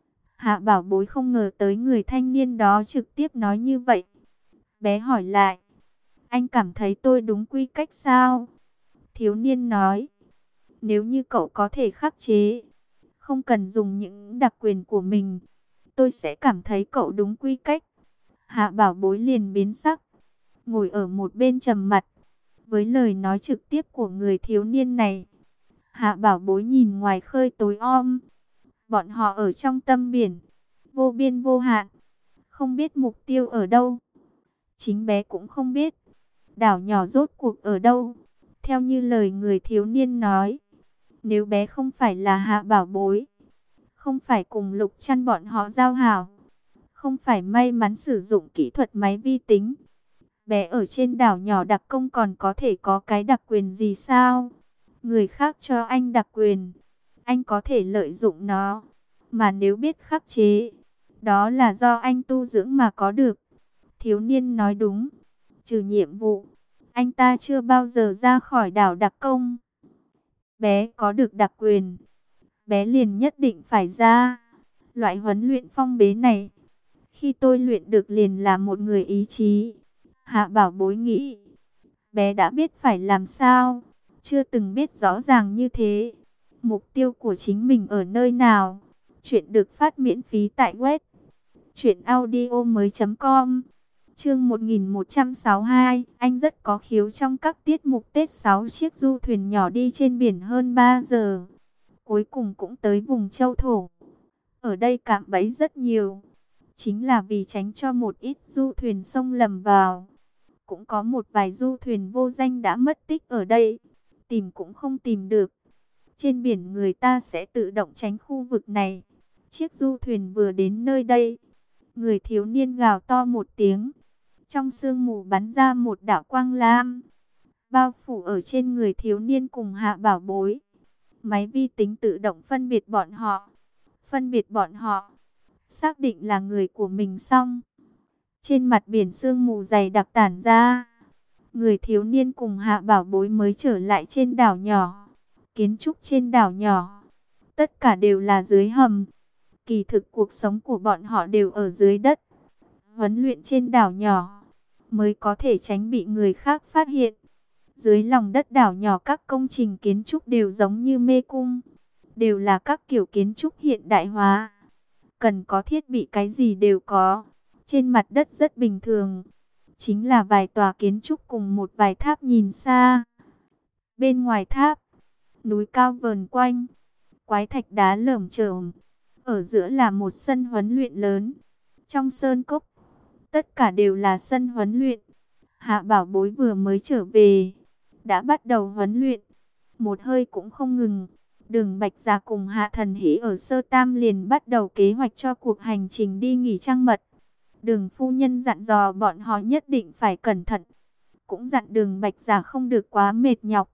Hạ Bảo Bối không ngờ tới người thanh niên đó trực tiếp nói như vậy. Bé hỏi lại, anh cảm thấy tôi đúng quy cách sao? Thiếu niên nói, nếu như cậu có thể khắc chế, không cần dùng những đặc quyền của mình, tôi sẽ cảm thấy cậu đúng quy cách. Hạ Bảo Bối liền biến sắc, ngồi ở một bên trầm mặt. Với lời nói trực tiếp của người thiếu niên này, Hạ Bảo Bối nhìn ngoài khơi tối om. Bọn họ ở trong tâm biển, vô biên vô hạn, không biết mục tiêu ở đâu. Chính bé cũng không biết, đảo nhỏ rốt cuộc ở đâu. Theo như lời người thiếu niên nói, nếu bé không phải là Hạ Bảo Bối, không phải cùng Lục Trăn bọn họ giao hảo, không phải may mắn sử dụng kỹ thuật máy vi tính, bé ở trên đảo nhỏ đặc công còn có thể có cái đặc quyền gì sao? Người khác cho anh đặc quyền, anh có thể lợi dụng nó. Mà nếu biết khắc chế, đó là do anh tu dưỡng mà có được. Thiếu niên nói đúng. Trừ nhiệm vụ, anh ta chưa bao giờ ra khỏi đảo đặc công. Bé có được đặc quyền, bé liền nhất định phải ra. Loại huấn luyện phong bế này, khi tôi luyện được liền là một người ý chí. Hạ Bảo Bối nghĩ, bé đã biết phải làm sao, chưa từng biết rõ ràng như thế. Mục tiêu của chính mình ở nơi nào? Chuyện được phát miễn phí tại web truyệnaudiomoi.com. Chương 1162, anh rất có khiếu trong các tiết mục Tết. 6 chiếc du thuyền nhỏ đi trên biển hơn 3 giờ. Cuối cùng cũng tới vùng châu thổ. Ở đây cạm bẫy rất nhiều, chính là vì tránh cho một ít du thuyền xông lầm vào. Cũng có một vài du thuyền vô danh đã mất tích ở đây, tìm cũng không tìm được. Trên biển người ta sẽ tự động tránh khu vực này. Chiếc du thuyền vừa đến nơi đây, người thiếu niên gào to một tiếng. Trong sương mù bắn ra một đạo quang lam, bao phủ ở trên người thiếu niên cùng Hạ Bảo Bối. Máy vi tính tự động phân biệt bọn họ. Xác định là người của mình xong. Trên mặt biển sương mù dày đặc tản ra. Người thiếu niên cùng Hạ Bảo Bối mới trở lại trên đảo nhỏ. Kiến trúc trên đảo nhỏ tất cả đều là dưới hầm. Kỳ thực cuộc sống của bọn họ đều ở dưới đất. Huấn luyện trên đảo nhỏ mới có thể tránh bị người khác phát hiện. Dưới lòng đất đảo nhỏ các công trình kiến trúc đều giống như mê cung, đều là các kiểu kiến trúc hiện đại hóa. Cần có thiết bị cái gì đều có. Trên mặt đất rất bình thường, chính là vài tòa kiến trúc cùng một vài tháp nhìn xa. Bên ngoài tháp, núi cao vờn quanh, quái thạch đá lởm chởm. Ở giữa là một sân huấn luyện lớn. Trong sơn cốc, tất cả đều là sân huấn luyện. Hạ Bảo Bối vừa mới trở về, đã bắt đầu huấn luyện, một hơi cũng không ngừng. Đường Bạch Dạ cùng Hạ Thần Hỷ ở Sơ Tam liền bắt đầu kế hoạch cho cuộc hành trình đi nghỉ trăng mật. Đường phu nhân dặn dò bọn họ nhất định phải cẩn thận, cũng dặn Đường Bạch Dạ không được quá mệt nhọc,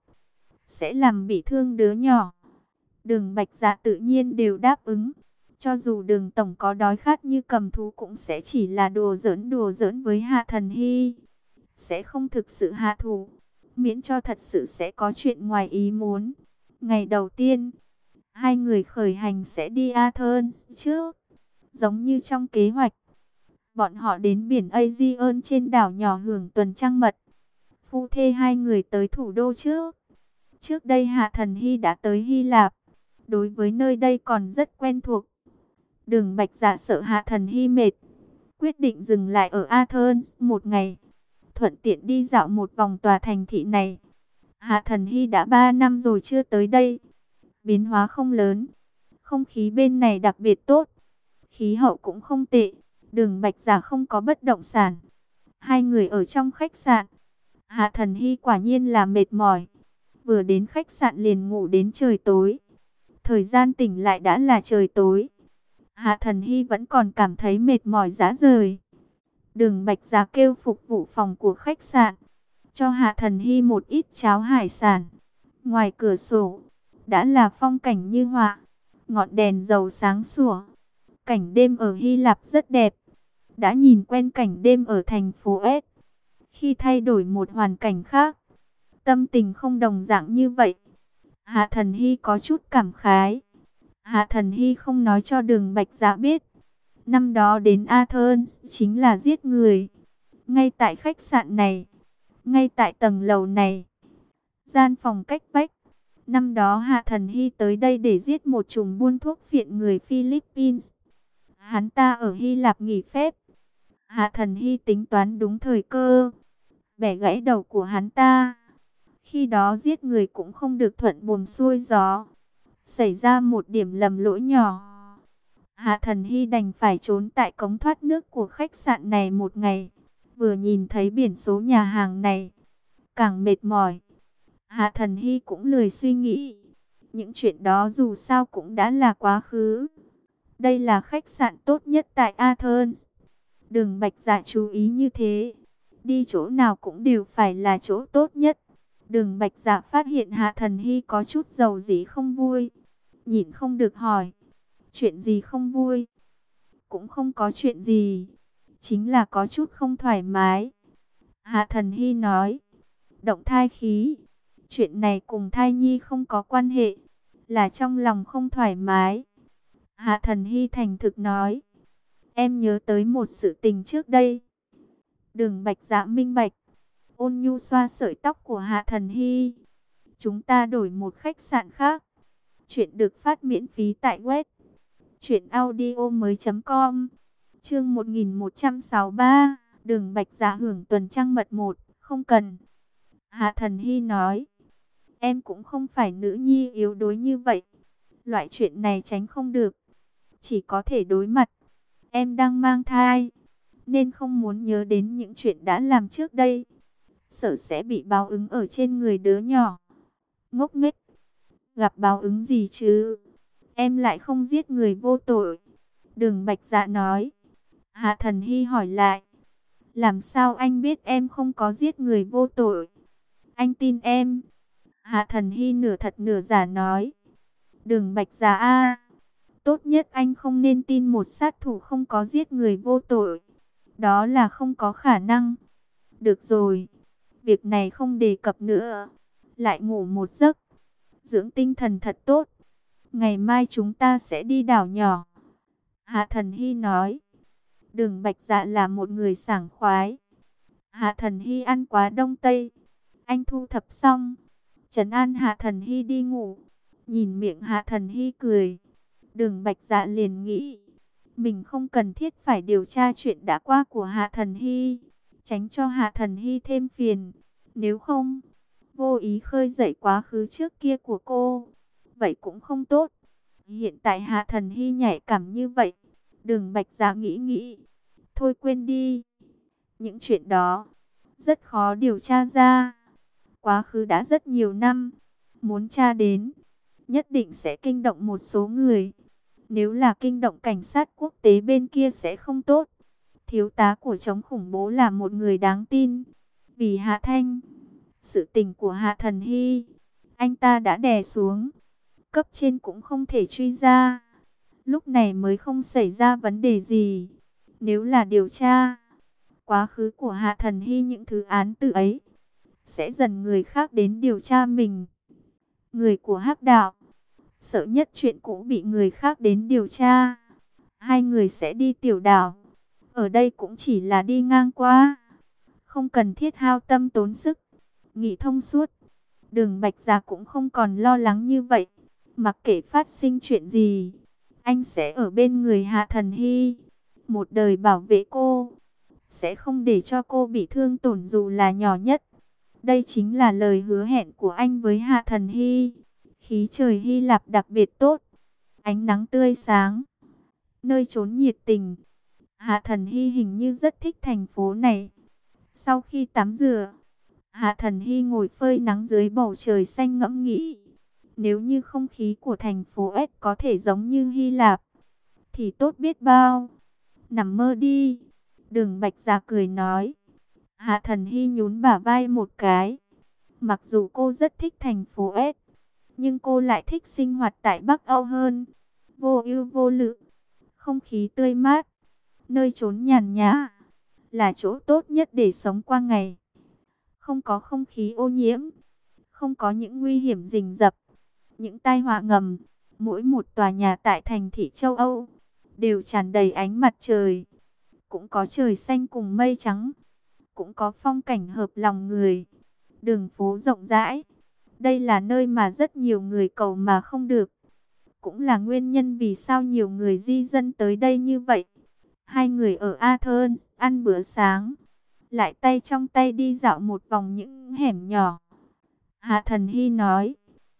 sẽ làm bị thương đứa nhỏ. Đường Bạch Dạ tự nhiên đều đáp ứng. Cho dù Đường tổng có đói khát như cầm thú cũng sẽ chỉ là đùa giỡn với Hạ Thần Hy, sẽ không thực sự hạ thủ, miễn cho thật sự sẽ có chuyện ngoài ý muốn. Ngày đầu tiên, hai người khởi hành sẽ đi Athens trước, giống như trong kế hoạch. Bọn họ đến biển Aegean trên đảo nhỏ hưởng tuần trăng mật. Phu thê hai người tới thủ đô trước. Trước đây Hạ Thần Hy đã tới Hy Lạp, đối với nơi đây còn rất quen thuộc. Đường Bạch Dạ sợ Hạ Thần Hy mệt, quyết định dừng lại ở Athens một ngày, thuận tiện đi dạo một vòng tòa thành thị này. Hạ Thần Hy đã 3 năm rồi chưa tới đây, biến hóa không lớn. Không khí bên này đặc biệt tốt, khí hậu cũng không tệ. Đường Bạch Dạ không có bất động sản, hai người ở trong khách sạn. Hạ Thần Hy quả nhiên là mệt mỏi, vừa đến khách sạn liền ngủ đến trời tối. Thời gian tỉnh lại đã là trời tối. Hạ Thần Hy vẫn còn cảm thấy mệt mỏi rã rời. Đường Bạch Dạ kêu phục vụ phòng của khách sạn cho Hạ Thần Hy một ít cháo hải sản. Ngoài cửa sổ đã là phong cảnh như họa, ngọn đèn dầu sáng sủa. Cảnh đêm ở Hy Lạp rất đẹp. Đã nhìn quen cảnh đêm ở thành phố S, khi thay đổi một hoàn cảnh khác, tâm tình không đồng dạng như vậy. Hạ Thần Hy có chút cảm khái. Hạ Thần Hy không nói cho Đường Bạch Dạ biết, năm đó đến Athens chính là giết người. Ngay tại khách sạn này, ngay tại tầng lầu này, gian phòng cách vách. Năm đó Hạ Thần Hy tới đây để giết một trùm buôn thuốc phiện người Philippines. Hắn ta ở Hy Lạp nghỉ phép. Hạ Thần Hy tính toán đúng thời cơ, bẻ gãy đầu của hắn ta. Khi đó giết người cũng không được thuận buồm xuôi gió, xảy ra một điểm lầm lỗi nhỏ. Hạ Thần Hy đành phải trốn tại cống thoát nước của khách sạn này một ngày. Vừa nhìn thấy biển số nhà hàng này, càng mệt mỏi. Hạ Thần Hy cũng lười suy nghĩ. Những chuyện đó dù sao cũng đã là quá khứ. Đây là khách sạn tốt nhất tại Athens. Đường Bạch Dạ chú ý như thế. Đi chỗ nào cũng đều phải là chỗ tốt nhất. Đường Bạch Dạ phát hiện Hạ Thần Hy có chút dầu dĩ không vui, nhịn không được hỏi. Chuyện gì không vui? Cũng không có chuyện gì, chính là có chút không thoải mái. Hạ Thần Hy nói. Động thai khí. Chuyện này cùng thai nhi không có quan hệ, là trong lòng không thoải mái. Hạ Thần Hy thành thực nói. Em nhớ tới một sự tình trước đây. Đường Bạch Dạ minh bạch, ôn nhu xoa sợi tóc của Hạ Thần Hy. Chúng ta đổi một khách sạn khác. Chuyện được phát miễn phí tại web truyệnaudiomoi.com. Chương 1163, Đường Bạch Dạ hưởng tuần trăng mật 1, không cần. Hạ Thần Hy nói. Em cũng không phải nữ nhi yếu đuối như vậy. Loại chuyện này tránh không được, chỉ có thể đối mặt. Em đang mang thai, nên không muốn nhớ đến những chuyện đã làm trước đây, sợ sẽ bị báo ứng ở trên người đứa nhỏ. Ngốc nghếch, gặp báo ứng gì chứ? Em lại không giết người vô tội. Đường Bạch Dạ nói. Hạ Thần Hy hỏi lại. Làm sao anh biết em không có giết người vô tội? Anh tin em. Hạ Thần Hy nửa thật nửa giả nói. Đường Bạch Dạ a, tốt nhất anh không nên tin một sát thủ không có giết người vô tội. Đó là không có khả năng. Được rồi, việc này không đề cập nữa. Lại ngủ một giấc, dưỡng tinh thần thật tốt. Ngày mai chúng ta sẽ đi đảo nhỏ. Hạ Thần Hy nói. Đường Bạch Dạ là một người sảng khoái. Hạ Thần Hy ăn quá đông tây. Anh thu thập xong, trấn an Hạ Thần Hy đi ngủ. Nhìn miệng Hạ Thần Hy cười, Đường Bạch Dạ liền nghĩ, mình không cần thiết phải điều tra chuyện đã qua của Hạ Thần Hy, tránh cho Hạ Thần Hy thêm phiền. Nếu không, vô ý khơi dậy quá khứ trước kia của cô, vậy cũng không tốt. Hiện tại Hạ Thần Hy nhạy cảm như vậy, Đường Bạch Dạ nghĩ, thôi quên đi. Những chuyện đó rất khó điều tra ra. Quá khứ đã rất nhiều năm, muốn tra đến, nhất định sẽ kinh động một số người. Nếu là kinh động cảnh sát quốc tế bên kia sẽ không tốt. Thiếu tá của chống khủng bố là một người đáng tin. Vì Hạ Thanh, sự tình của Hạ Thần Hy, anh ta đã đè xuống. Cấp trên cũng không thể truy ra. Lúc này mới không xảy ra vấn đề gì. Nếu là điều tra quá khứ của Hạ Thần Hy những thứ án tự ấy, sẽ dần người khác đến điều tra mình. Người của Hắc Đạo sợ nhất chuyện cũ bị người khác đến điều tra. Hai người sẽ đi tiểu đảo. Ở đây cũng chỉ là đi ngang qua, không cần thiết hao tâm tốn sức. Nghĩ thông suốt, Đường Bạch Dạ cũng không còn lo lắng như vậy. Mặc kệ phát sinh chuyện gì, anh sẽ ở bên người Hạ Thần Hy, một đời bảo vệ cô, sẽ không để cho cô bị thương tổn dù là nhỏ nhất. Đây chính là lời hứa hẹn của anh với Hạ Thần Hy. Khí trời Hy Lạp đặc biệt tốt, ánh nắng tươi sáng, nơi trốn nhiệt tình. Hạ Thần Hy hình như rất thích thành phố này. Sau khi tắm rửa, Hạ Thần Hy ngồi phơi nắng dưới bầu trời xanh ngẫm nghĩ. Nếu như không khí của thành phố S có thể giống như Hy Lạp, thì tốt biết bao. Nằm mơ đi. Đường Bạch Dạ cười nói. Hạ Thần Hy nhún bả vai một cái. Mặc dù cô rất thích thành phố S, nhưng cô lại thích sinh hoạt tại Bắc Âu hơn. Vô ưu vô lự, không khí tươi mát, nơi trốn nhàn nhã, là chỗ tốt nhất để sống qua ngày. Không có không khí ô nhiễm, không có những nguy hiểm rình rập, những tai họa ngầm. Mỗi một tòa nhà tại thành thị châu Âu đều tràn đầy ánh mặt trời. Cũng có trời xanh cùng mây trắng, cũng có phong cảnh hợp lòng người. Đường phố rộng rãi, đây là nơi mà rất nhiều người cầu mà không được. Cũng là nguyên nhân vì sao nhiều người di dân tới đây như vậy. Hai người ở Athens ăn bữa sáng, lại tay trong tay đi dạo một vòng những hẻm nhỏ. Hạ Thần Hy nói,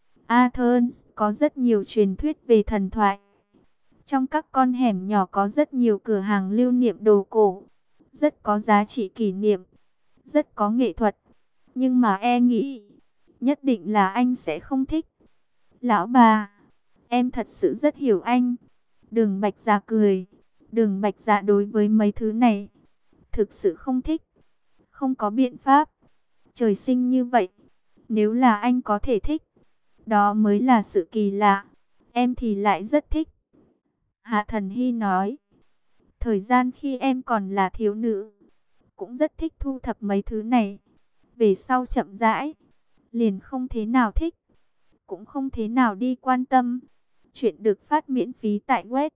Athens có rất nhiều truyền thuyết về thần thoại. Trong các con hẻm nhỏ có rất nhiều cửa hàng lưu niệm đồ cổ, rất có giá trị kỷ niệm, rất có nghệ thuật. Nhưng mà nghĩ, nhất định là anh sẽ không thích. Lão bà, em thật sự rất hiểu anh. Đường Bạch Dạ cười. Đường Bạch Dạ đối với mấy thứ này thực sự không thích. Không có biện pháp. Trời sinh như vậy. Nếu là anh có thể thích, đó mới là sự kỳ lạ. Em thì lại rất thích. Hạ Thần Hy nói. Thời gian khi em còn là thiếu nữ, cũng rất thích thu thập mấy thứ này. Về sau chậm rãi, liền không thế nào thích, cũng không thế nào đi quan tâm. Chuyện được phát miễn phí tại web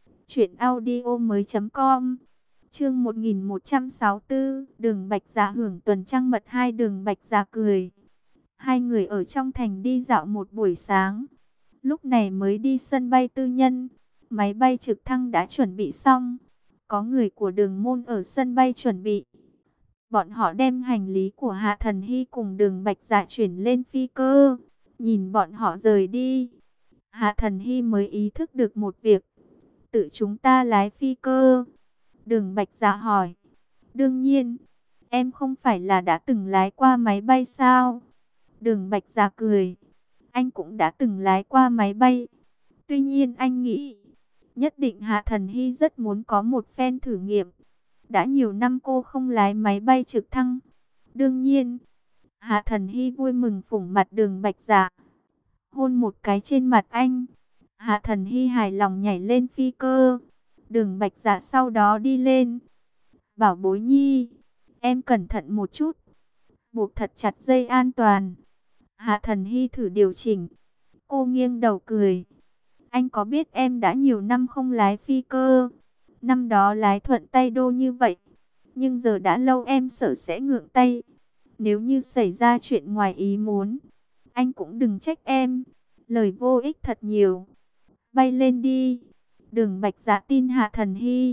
truyệnaudiomoi.com. Chương 1164, Đường Bạch Dạ hưởng tuần trăng mật 2. Đường Bạch Dạ cười. Hai người ở trong thành đi dạo một buổi sáng, lúc này mới đi sân bay tư nhân. Máy bay trực thăng đã chuẩn bị xong, có người của Đường môn ở sân bay chuẩn bị. Bọn họ đem hành lý của Hạ Thần Hy cùng Đường Bạch Dạ chuyển lên phi cơ. Nhìn bọn họ rời đi, Hạ Thần Hy mới ý thức được một việc. Tự chúng ta lái phi cơ? Đường Bạch Dạ hỏi. Đương nhiên, em không phải là đã từng lái qua máy bay sao? Đường Bạch Dạ cười. Anh cũng đã từng lái qua máy bay. Tuy nhiên anh nghĩ, nhất định Hạ Thần Hy rất muốn có một phen thử nghiệm. Đã nhiều năm cô không lái máy bay trực thăng. Đương nhiên, Hạ Thần Hy vui mừng phủng mặt Đường Bạch Dạ, hôn một cái trên mặt anh. Hạ Thần Hy hài lòng nhảy lên phi cơ. Đường Bạch Dạ sau đó đi lên. Bảo bối nhi, em cẩn thận một chút, buộc thật chặt dây an toàn. Hạ Thần Hy thử điều chỉnh. Cô nghiêng đầu cười. Anh có biết em đã nhiều năm không lái phi cơ? Năm đó lái thuận tay đô như vậy. Nhưng giờ đã lâu em sợ sẽ ngượng tay. Nếu như xảy ra chuyện ngoài ý muốn, anh cũng đừng trách em. Lời vô ích thật nhiều. Bay lên đi. Đường Bạch Dạ tin Hạ Thần Hy.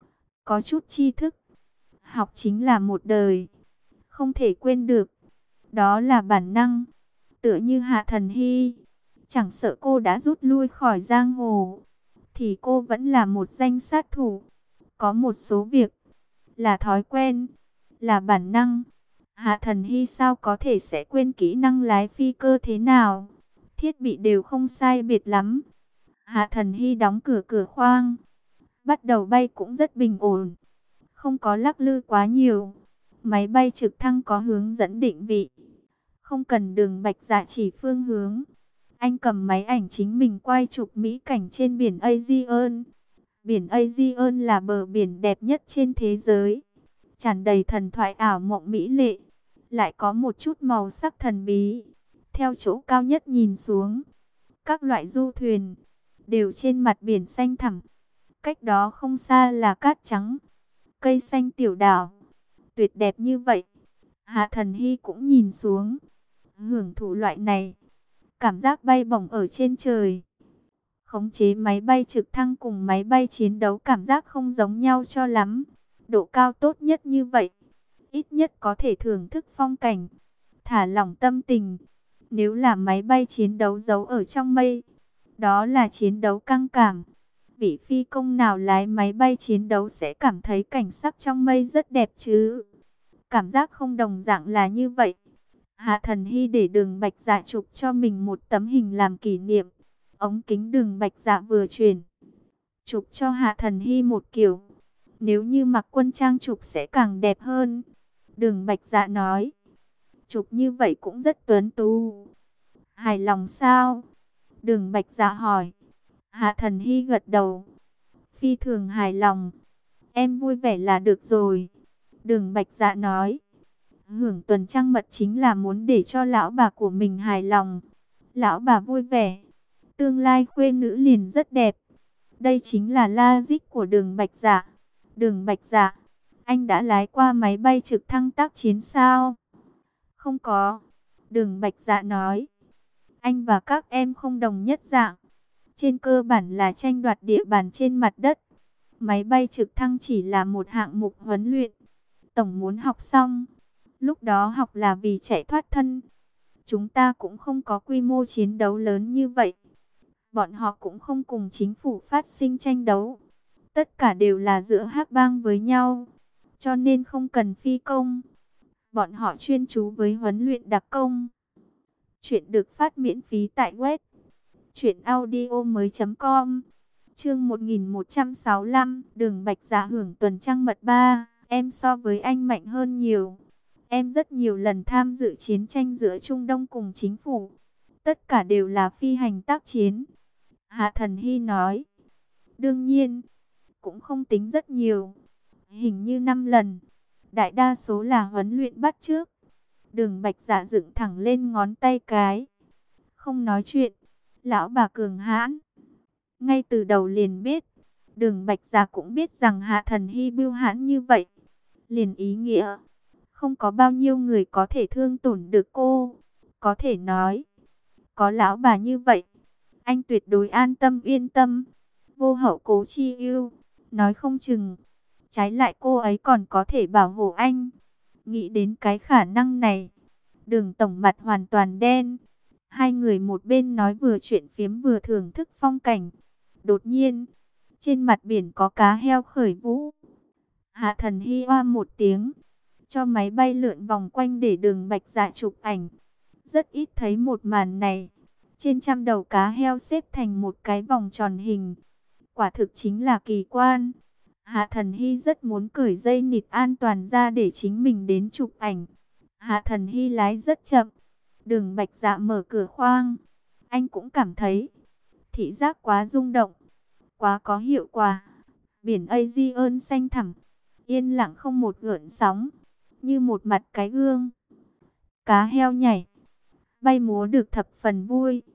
Có chút tri thức. Học chính là một đời. Không thể quên được. Đó là bản năng. Tựa như Hạ Thần Hy. Chẳng sợ cô đã rút lui khỏi giang hồ, thì cô vẫn là một danh sát thủ. Có một số việc là thói quen, là bản năng. Hạ Thần Hy sao có thể sẽ quên kỹ năng lái phi cơ thế nào? Thiết bị đều không sai biệt lắm. Hạ Thần Hy đóng cửa cửa khoang, bắt đầu bay cũng rất bình ổn, không có lắc lư quá nhiều. Máy bay trực thăng có hướng dẫn định vị, không cần Đường Bạch Dạ chỉ phương hướng. Anh cầm máy ảnh chính mình quay chụp mỹ cảnh trên biển Aegean. Biển Aegean là bờ biển đẹp nhất trên thế giới, tràn đầy thần thoại ảo mộng mỹ lệ, lại có một chút màu sắc thần bí. Theo chỗ cao nhất nhìn xuống, các loại du thuyền đều trên mặt biển xanh thẳm. Cách đó không xa là cát trắng, cây xanh tiểu đảo, tuyệt đẹp như vậy. Hạ Thần Hy cũng nhìn xuống, hưởng thụ loại này cảm giác bay bổng ở trên trời. Khống chế máy bay trực thăng cùng máy bay chiến đấu cảm giác không giống nhau cho lắm. Độ cao tốt nhất như vậy, ít nhất có thể thưởng thức phong cảnh, thả lỏng tâm tình. Nếu là máy bay chiến đấu giấu ở trong mây, đó là chiến đấu căng cảm. Vị phi công nào lái máy bay chiến đấu sẽ cảm thấy cảnh sắc trong mây rất đẹp chứ. Cảm giác không đồng dạng là như vậy. Hạ Thần Hy để Đường Bạch Dạ chụp cho mình một tấm hình làm kỷ niệm. Ống kính Đường Bạch Dạ vừa chuyển, chụp cho Hạ Thần Hy một kiểu. Nếu như mặc quân trang chụp sẽ càng đẹp hơn. Đường Bạch Dạ nói, chụp như vậy cũng rất tuấn tú. Hài lòng sao? Đường Bạch Dạ hỏi. Hạ Thần Hy gật đầu. Phi thường hài lòng. Em vui vẻ là được rồi. Đường Bạch Dạ nói. Hưởng tuần trăng mật chính là muốn để cho lão bà của mình hài lòng. Lão bà vui vẻ, tương lai khuê nữ liền rất đẹp. Đây chính là logic của Đường Bạch Dạ. Đường Bạch Dạ, anh đã lái qua máy bay trực thăng tác chiến sao? Không có. Đường Bạch Dạ nói. Anh và các em không đồng nhất dạng. Trên cơ bản là tranh đoạt địa bàn trên mặt đất. Máy bay trực thăng chỉ là một hạng mục huấn luyện. Tổng muốn học xong. Lúc đó học là vì chạy thoát thân. Chúng ta cũng không có quy mô chiến đấu lớn như vậy. Bọn họ cũng không cùng chính phủ phát sinh tranh đấu. Tất cả đều là giữa hắc bang với nhau. Cho nên không cần phi công. Bọn họ chuyên chú với huấn luyện đặc công. Chuyện được phát miễn phí tại web truyệnaudiomoi.com. Chương 1165, Đường Bạch Dạ hưởng tuần trăng mật 3. Em so với anh mạnh hơn nhiều. Em rất nhiều lần tham dự chiến tranh giữa Trung Đông cùng chính phủ. Tất cả đều là phi hành tác chiến. Hạ Thần Hy nói. Đương nhiên, cũng không tính rất nhiều. Hình như 5 lần. Đại đa số là huấn luyện bắt chước. Đường Bạch Dạ dựng thẳng lên ngón tay cái. Không nói chuyện. Lão bà cường hãn. Ngay từ đầu liền biết. Đường Bạch Dạ cũng biết rằng Hạ Thần Hy bưu hãn như vậy. Liền ý nghĩa. Không có bao nhiêu người có thể thương tổn được cô. Có thể nói. Có lão bà như vậy. Anh tuyệt đối an tâm yên tâm. Vô hậu cố chi ưu. Nói không chừng. Trái lại cô ấy còn có thể bảo hộ anh. Nghĩ đến cái khả năng này. Đường tổng mặt hoàn toàn đen. Hai người một bên nói vừa chuyện phiếm vừa thưởng thức phong cảnh. Đột nhiên. Trên mặt biển có cá heo khởi vũ. Hạ Thần Hy oa một tiếng. Cho máy bay lượn vòng quanh để Đường Bạch Dạ chụp ảnh. Rất ít thấy một màn này. Trên trăm đầu cá heo xếp thành một cái vòng tròn hình. Quả thực chính là kỳ quan. Hạ Thần Hy rất muốn cởi dây nịt an toàn ra để chính mình đến chụp ảnh. Hạ Thần Hy lái rất chậm. Đường Bạch Dạ mở cửa khoang. Anh cũng cảm thấy thị giác quá rung động, quá có hiệu quả. Biển Aegean xanh thẳm, yên lặng không một gợn sóng, như một mặt cái gương. Cá heo nhảy, bay múa được thập phần vui.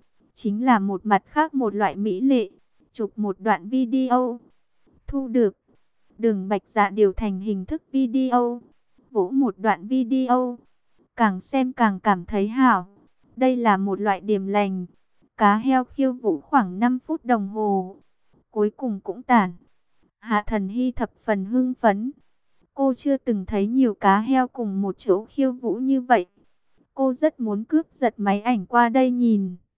chính là một mặt khác một loại mỹ lệ. Chụp một đoạn video. Thu được. Đường Bạch Dạ điều thành hình thức video. Vỗ một đoạn video. Càng xem càng cảm thấy hảo. Đây là một loại điểm lành. Cá heo khiêu vũ khoảng 5 phút đồng hồ. Cuối cùng cũng tản. Hạ Thần Hy thập phần hưng phấn. Cô chưa từng thấy nhiều cá heo cùng một chỗ khiêu vũ như vậy. Cô rất muốn cướp giật máy ảnh qua đây nhìn.